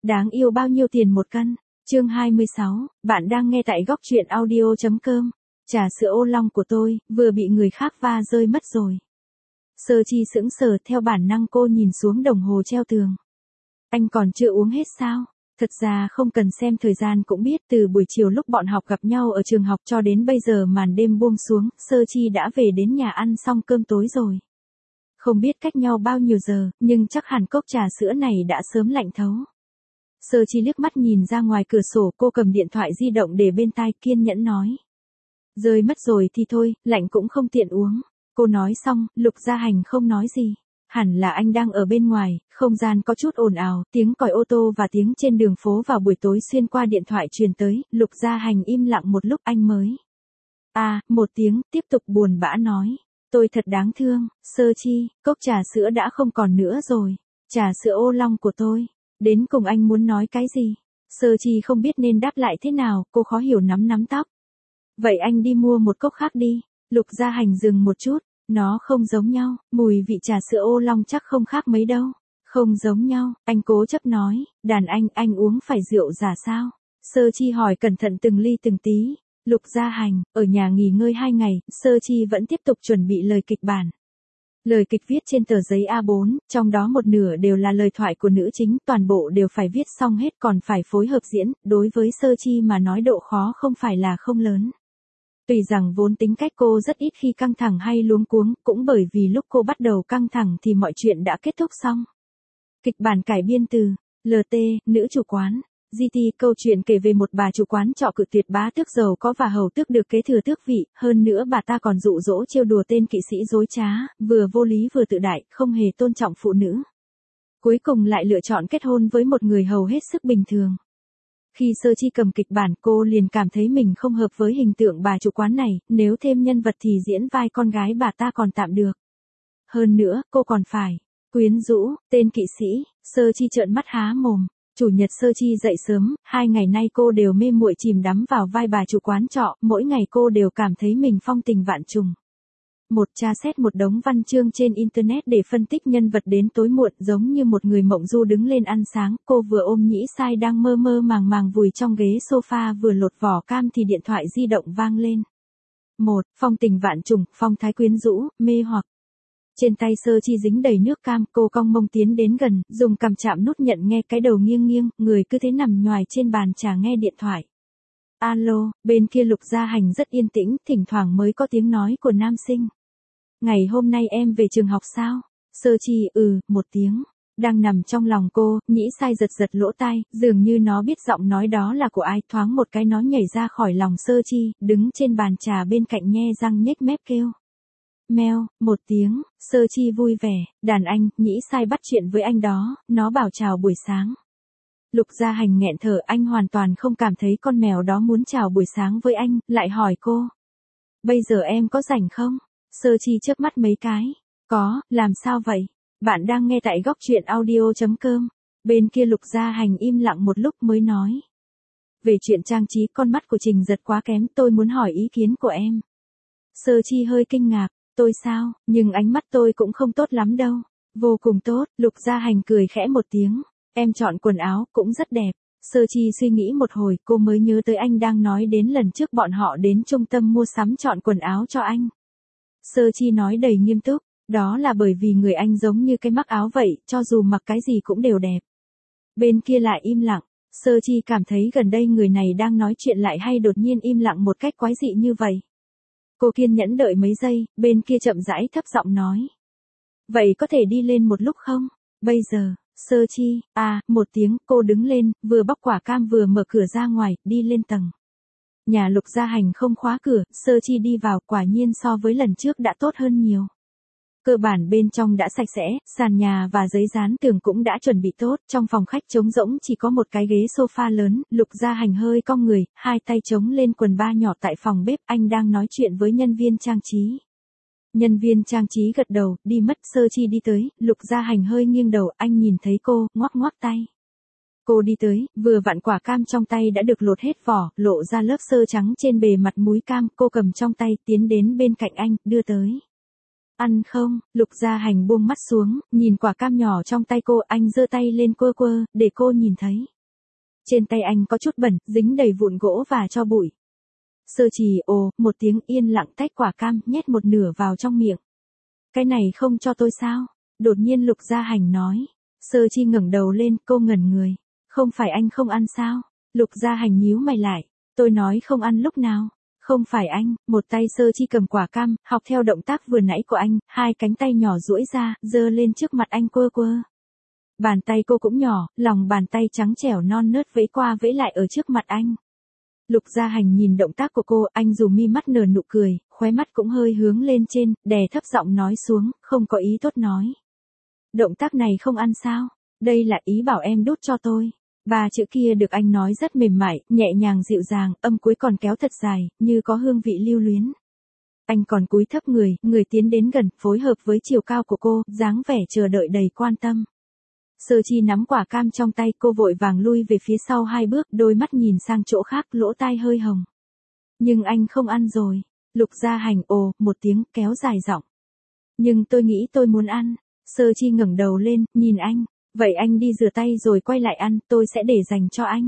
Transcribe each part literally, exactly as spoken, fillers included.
Đáng yêu bao nhiêu tiền một cân? Chương hai mươi sáu, bạn đang nghe tại góc truyện audio.com. Trà sữa ô long của tôi, vừa bị người khác va rơi mất rồi. Sơ Chi sững sờ, theo bản năng cô nhìn xuống đồng hồ treo tường. Anh còn chưa uống hết sao? Thật ra không cần xem thời gian cũng biết, từ buổi chiều lúc bọn học gặp nhau ở trường học cho đến bây giờ màn đêm buông xuống, Sơ Chi đã về đến nhà ăn xong cơm tối rồi. Không biết cách nhau bao nhiêu giờ, nhưng chắc hẳn cốc trà sữa này đã sớm lạnh thấu. Sơ Chi liếc mắt nhìn ra ngoài cửa sổ, cô cầm điện thoại di động để bên tai, kiên nhẫn nói. Rơi mất rồi thì thôi, lạnh cũng không tiện uống. Cô nói xong, Lục Gia Hành không nói gì. Hẳn là anh đang ở bên ngoài, không gian có chút ồn ào, tiếng còi ô tô và tiếng trên đường phố vào buổi tối xuyên qua điện thoại truyền tới, Lục Gia Hành im lặng một lúc anh mới. À, một tiếng, tiếp tục buồn bã nói. Tôi thật đáng thương, Sơ Chi, cốc trà sữa đã không còn nữa rồi. Trà sữa ô long của tôi. Đến cùng anh muốn nói cái gì? Sơ Chi không biết nên đáp lại thế nào, cô khó hiểu nắm nắm tóc. Vậy anh đi mua một cốc khác đi. Lục Gia Hành dừng một chút. Nó không giống nhau, mùi vị trà sữa ô long chắc không khác mấy đâu. Không giống nhau, anh cố chấp nói, đàn anh, anh uống phải rượu giả sao? Sơ Chi hỏi cẩn thận từng ly từng tí. Lục Gia Hành, ở nhà nghỉ ngơi hai ngày, Sơ Chi vẫn tiếp tục chuẩn bị lời kịch bản. Lời kịch viết trên tờ giấy A bốn, trong đó một nửa đều là lời thoại của nữ chính, toàn bộ đều phải viết xong hết còn phải phối hợp diễn, đối với Sơ Chi mà nói độ khó không phải là không lớn. Tuy rằng vốn tính cách cô rất ít khi căng thẳng hay luống cuống, cũng bởi vì lúc cô bắt đầu căng thẳng thì mọi chuyện đã kết thúc xong. Kịch bản cải biên từ lờ tê, nữ chủ quán. giê tê, câu chuyện kể về một bà chủ quán trọ cự tuyệt bá tước giàu có và hầu tước được kế thừa tước vị, hơn nữa bà ta còn dụ dỗ trêu đùa tên kỵ sĩ dối trá, vừa vô lý vừa tự đại, không hề tôn trọng phụ nữ. Cuối cùng lại lựa chọn kết hôn với một người hầu hết sức bình thường. Khi Sơ Chi cầm kịch bản, cô liền cảm thấy mình không hợp với hình tượng bà chủ quán này, nếu thêm nhân vật thì diễn vai con gái bà ta còn tạm được. Hơn nữa, cô còn phải quyến rũ, tên kỵ sĩ. Sơ Chi trợn mắt há mồm. Chủ nhật Sơ Chi dậy sớm, hai ngày nay cô đều mê muội chìm đắm vào vai bà chủ quán trọ, mỗi ngày cô đều cảm thấy mình phong tình vạn trùng. Một tra xét một đống văn chương trên internet để phân tích nhân vật đến tối muộn, giống như một người mộng du đứng lên ăn sáng, cô vừa ôm Nhĩ Sai đang mơ mơ màng màng vùi trong ghế sofa vừa lột vỏ cam thì điện thoại di động vang lên. Một, phong tình vạn trùng, phong thái quyến rũ, mê hoặc. Trên tay Sơ Chi dính đầy nước cam, cô cong mông tiến đến gần, dùng cằm chạm nút nhận nghe, cái đầu nghiêng nghiêng, người cứ thế nằm nhoài trên bàn trà nghe điện thoại. Alo, bên kia Lục Gia Hành rất yên tĩnh, thỉnh thoảng mới có tiếng nói của nam sinh. Ngày hôm nay em về trường học sao? Sơ Chi, ừ, một tiếng. Đang nằm trong lòng cô, Nhĩ Sai giật giật lỗ tai, dường như nó biết giọng nói đó là của ai, thoáng một cái nó nhảy ra khỏi lòng Sơ Chi, đứng trên bàn trà bên cạnh nhe răng nhếch mép kêu. Meo, một tiếng. Sơ Chi vui vẻ, đàn anh, Nhĩ Sai bắt chuyện với anh đó, nó bảo chào buổi sáng. Lục Gia Hành nghẹn thở, anh hoàn toàn không cảm thấy con mèo đó muốn chào buổi sáng với anh, lại hỏi cô. Bây giờ em có rảnh không? Sơ Chi chớp mắt mấy cái. Có, làm sao vậy? Bạn đang nghe tại góc truyện audio.com. Bên kia Lục Gia Hành im lặng một lúc mới nói. Về chuyện trang trí con mắt của Trình Giật quá kém, tôi muốn hỏi ý kiến của em. Sơ Chi hơi kinh ngạc. Tôi sao, nhưng ánh mắt tôi cũng không tốt lắm đâu. Vô cùng tốt, Lục Gia Hành cười khẽ một tiếng. Em chọn quần áo cũng rất đẹp. Sơ Chi suy nghĩ một hồi, cô mới nhớ tới anh đang nói đến lần trước bọn họ đến trung tâm mua sắm chọn quần áo cho anh. Sơ Chi nói đầy nghiêm túc, đó là bởi vì người anh giống như cái mắc áo vậy, cho dù mặc cái gì cũng đều đẹp. Bên kia lại im lặng, Sơ Chi cảm thấy gần đây người này đang nói chuyện lại hay đột nhiên im lặng một cách quái dị như vậy. Cô kiên nhẫn đợi mấy giây, bên kia chậm rãi thấp giọng nói. Vậy có thể đi lên một lúc không? Bây giờ, Sơ Chi, à, một tiếng, cô đứng lên, vừa bóc quả cam vừa mở cửa ra ngoài, đi lên tầng. Nhà Lục Gia Hành không khóa cửa, Sơ Chi đi vào, quả nhiên so với lần trước đã tốt hơn nhiều. Cơ bản bên trong đã sạch sẽ, sàn nhà và giấy dán tường cũng đã chuẩn bị tốt, trong phòng khách trống rỗng chỉ có một cái ghế sofa lớn, Lục Gia Hành hơi cong người, hai tay chống lên quần ba nhỏ tại phòng bếp, anh đang nói chuyện với nhân viên trang trí. Nhân viên trang trí gật đầu, đi mất. Sơ Chi đi tới, Lục Gia Hành hơi nghiêng đầu, anh nhìn thấy cô, ngoắc ngoắc tay. Cô đi tới, vừa vặn quả cam trong tay đã được lột hết vỏ, lộ ra lớp xơ trắng trên bề mặt múi cam, cô cầm trong tay, tiến đến bên cạnh anh, đưa tới. Ăn không? Lục Gia Hành buông mắt xuống, nhìn quả cam nhỏ trong tay cô, anh giơ tay lên quơ quơ, để cô nhìn thấy. Trên tay anh có chút bẩn, dính đầy vụn gỗ và tro bụi. Sơ trì ồ, một tiếng yên lặng tách quả cam, nhét một nửa vào trong miệng. Cái này không cho tôi sao? Đột nhiên Lục Gia Hành nói. Sơ chi ngẩng đầu lên, cô ngẩn người. Không phải anh không ăn sao? Lục Gia Hành nhíu mày lại. Tôi nói không ăn lúc nào? Không phải anh, một tay Sơ chi cầm quả cam, học theo động tác vừa nãy của anh, hai cánh tay nhỏ duỗi ra, giơ lên trước mặt anh quơ quơ. Bàn tay cô cũng nhỏ, lòng bàn tay trắng trẻo non nớt vẫy qua vẫy lại ở trước mặt anh. Lục Gia Hành nhìn động tác của cô, anh dù mi mắt nở nụ cười, khóe mắt cũng hơi hướng lên trên, đè thấp giọng nói xuống, không có ý tốt nói. Động tác này không ăn sao? Đây là ý bảo em đút cho tôi. Ba chữ kia được anh nói rất mềm mại, nhẹ nhàng dịu dàng, âm cuối còn kéo thật dài, như có hương vị lưu luyến. Anh còn cúi thấp người, người tiến đến gần, phối hợp với chiều cao của cô, dáng vẻ chờ đợi đầy quan tâm. Sơ chi nắm quả cam trong tay, cô vội vàng lui về phía sau hai bước, đôi mắt nhìn sang chỗ khác, lỗ tai hơi hồng. Nhưng anh không ăn rồi. Lục Gia Hành ồ, một tiếng, kéo dài giọng. Nhưng tôi nghĩ tôi muốn ăn. Sơ chi ngẩng đầu lên, nhìn anh. Vậy anh đi rửa tay rồi quay lại ăn, tôi sẽ để dành cho anh.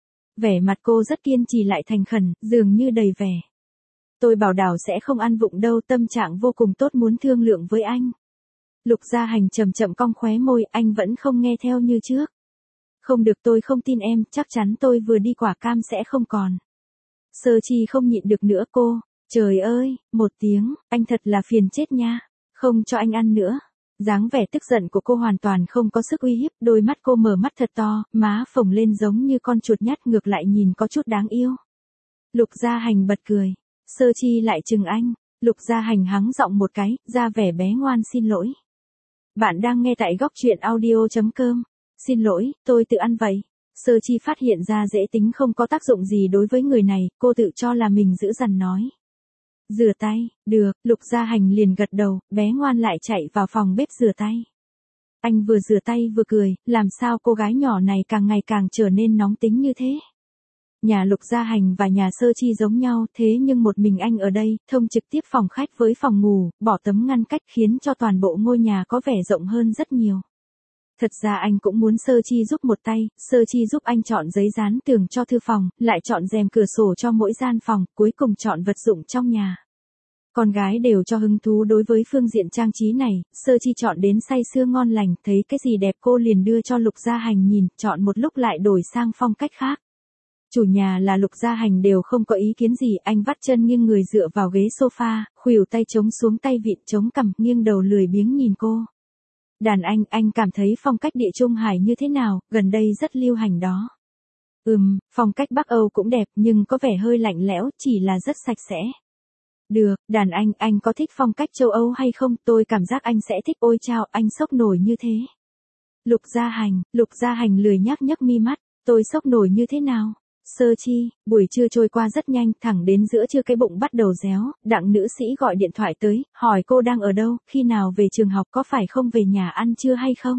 Vẻ mặt cô rất kiên trì lại thành khẩn, dường như đầy vẻ. Tôi bảo đảo sẽ không ăn vụng đâu, tâm trạng vô cùng tốt muốn thương lượng với anh. Lục Gia Hành chậm chậm cong khóe môi, anh vẫn không nghe theo như trước. Không được, tôi không tin em, chắc chắn tôi vừa đi quả cam sẽ không còn. Sơ chi không nhịn được nữa cô, trời ơi, một tiếng, anh thật là phiền chết nha, không cho anh ăn nữa. Dáng vẻ tức giận của cô hoàn toàn không có sức uy hiếp, đôi mắt cô mở mắt thật to, má phồng lên giống như con chuột nhắt, ngược lại nhìn có chút đáng yêu. Lục Gia Hành bật cười, Sơ chi lại chừng anh, Lục Gia Hành hắng giọng một cái, ra vẻ bé ngoan xin lỗi. Bạn đang nghe tại góc truyện audio chấm com. Xin lỗi, tôi tự ăn vậy. Sơ chi phát hiện ra dễ tính không có tác dụng gì đối với người này, cô tự cho là mình dữ dằn nói. Rửa tay, được, Lục Gia Hành liền gật đầu, bé ngoan lại chạy vào phòng bếp rửa tay. Anh vừa rửa tay vừa cười, làm sao cô gái nhỏ này càng ngày càng trở nên nóng tính như thế. Nhà Lục Gia Hành và nhà Sơ chi giống nhau, thế nhưng một mình anh ở đây, thông trực tiếp phòng khách với phòng ngủ, bỏ tấm ngăn cách khiến cho toàn bộ ngôi nhà có vẻ rộng hơn rất nhiều. Thật ra anh cũng muốn Sơ chi giúp một tay, Sơ chi giúp anh chọn giấy dán tường cho thư phòng, lại chọn rèm cửa sổ cho mỗi gian phòng, cuối cùng chọn vật dụng trong nhà. Con gái đều cho hứng thú đối với phương diện trang trí này, Sơ chi chọn đến say sưa ngon lành, thấy cái gì đẹp cô liền đưa cho Lục Gia Hành nhìn, chọn một lúc lại đổi sang phong cách khác. Chủ nhà là Lục Gia Hành đều không có ý kiến gì, anh vắt chân nghiêng người dựa vào ghế sofa, khuỷu tay chống xuống tay vịn chống cằm, nghiêng đầu lười biếng nhìn cô. Đàn anh, anh cảm thấy phong cách địa Trung Hải như thế nào, gần đây rất lưu hành đó. Ừm, phong cách Bắc Âu cũng đẹp nhưng có vẻ hơi lạnh lẽo, chỉ là rất sạch sẽ. Được, đàn anh, anh có thích phong cách châu Âu hay không, tôi cảm giác anh sẽ thích. Ôi chao, anh sốc nổi như thế. Lục Gia Hành, Lục Gia Hành lười nhác nhấc mi mắt, tôi sốc nổi như thế nào? Sơ chi, buổi trưa trôi qua rất nhanh, thẳng đến giữa trưa cái bụng bắt đầu réo, đặng nữ sĩ gọi điện thoại tới, hỏi cô đang ở đâu, khi nào về trường học, có phải không về nhà ăn trưa hay không?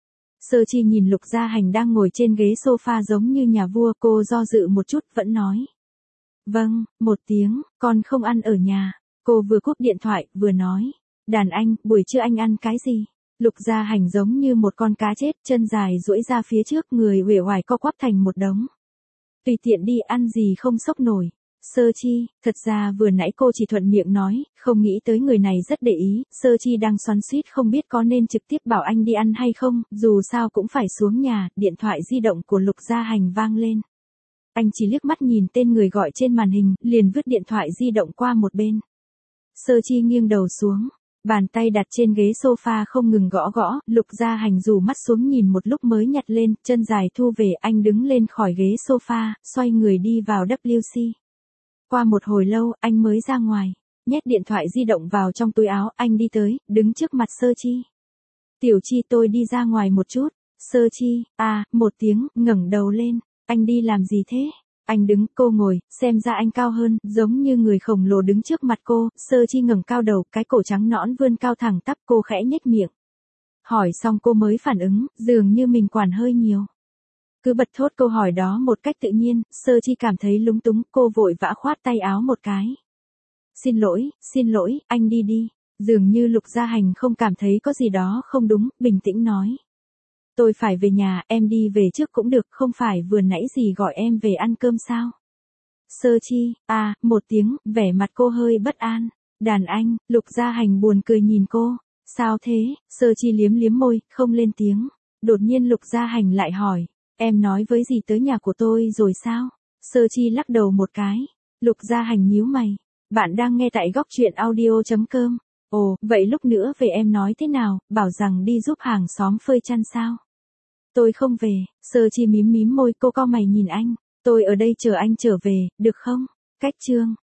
Sơ chi nhìn Lục Gia Hành đang ngồi trên ghế sofa giống như nhà vua, cô do dự một chút, vẫn nói. Vâng, một tiếng, con không ăn ở nhà. Cô vừa cúp điện thoại, vừa nói. Đàn anh, buổi trưa anh ăn cái gì? Lục Gia Hành giống như một con cá chết, chân dài duỗi ra phía trước, người uể oải co quắp thành một đống. Tùy tiện đi, ăn gì không sốc nổi. Sơ chi, thật ra vừa nãy cô chỉ thuận miệng nói, không nghĩ tới người này rất để ý. Sơ chi đang xoắn xuýt không biết có nên trực tiếp bảo anh đi ăn hay không, dù sao cũng phải xuống nhà. Điện thoại di động của Lục Gia Hành vang lên. Anh chỉ liếc mắt nhìn tên người gọi trên màn hình, liền vứt điện thoại di động qua một bên. Sơ chi nghiêng đầu xuống, bàn tay đặt trên ghế sofa không ngừng gõ gõ, Lục Gia Hành rủ mắt xuống nhìn một lúc mới nhặt lên, chân dài thu về, anh đứng lên khỏi ghế sofa, xoay người đi vào vê kép xê. Qua một hồi lâu, anh mới ra ngoài, nhét điện thoại di động vào trong túi áo, anh đi tới, đứng trước mặt Sơ chi. Tiểu chi, tôi đi ra ngoài một chút. Sơ chi, à, một tiếng, ngẩng đầu lên, anh đi làm gì thế? Anh đứng, cô ngồi, xem ra anh cao hơn, giống như người khổng lồ đứng trước mặt cô. Sơ chi ngẩng cao đầu, cái cổ trắng nõn vươn cao thẳng tắp, cô khẽ nhếch miệng. Hỏi xong cô mới phản ứng, dường như mình quản hơi nhiều. Cứ bật thốt câu hỏi đó một cách tự nhiên, Sơ chi cảm thấy lúng túng, cô vội vã khoát tay áo một cái. Xin lỗi, xin lỗi, anh đi đi. Dường như Lục Gia Hành không cảm thấy có gì đó không đúng, bình tĩnh nói. Tôi phải về nhà, em đi về trước cũng được, không phải vừa nãy gì gọi em về ăn cơm sao? Sơ Chi, à, một tiếng, vẻ mặt cô hơi bất an. Đàn anh, Lục Gia Hành buồn cười nhìn cô. Sao thế? Sơ Chi liếm liếm môi, không lên tiếng. Đột nhiên Lục Gia Hành lại hỏi, em nói với gì tới nhà của tôi rồi sao? Sơ Chi lắc đầu một cái. Lục Gia Hành nhíu mày. Bạn đang nghe tại góc truyện audio.com. Ồ, vậy lúc nữa về em nói thế nào, bảo rằng đi giúp hàng xóm phơi chăn sao? Tôi không về, Sơ Chi mím mím môi, cô cau mày nhìn anh. Tôi ở đây chờ anh trở về, được không? Cách chương.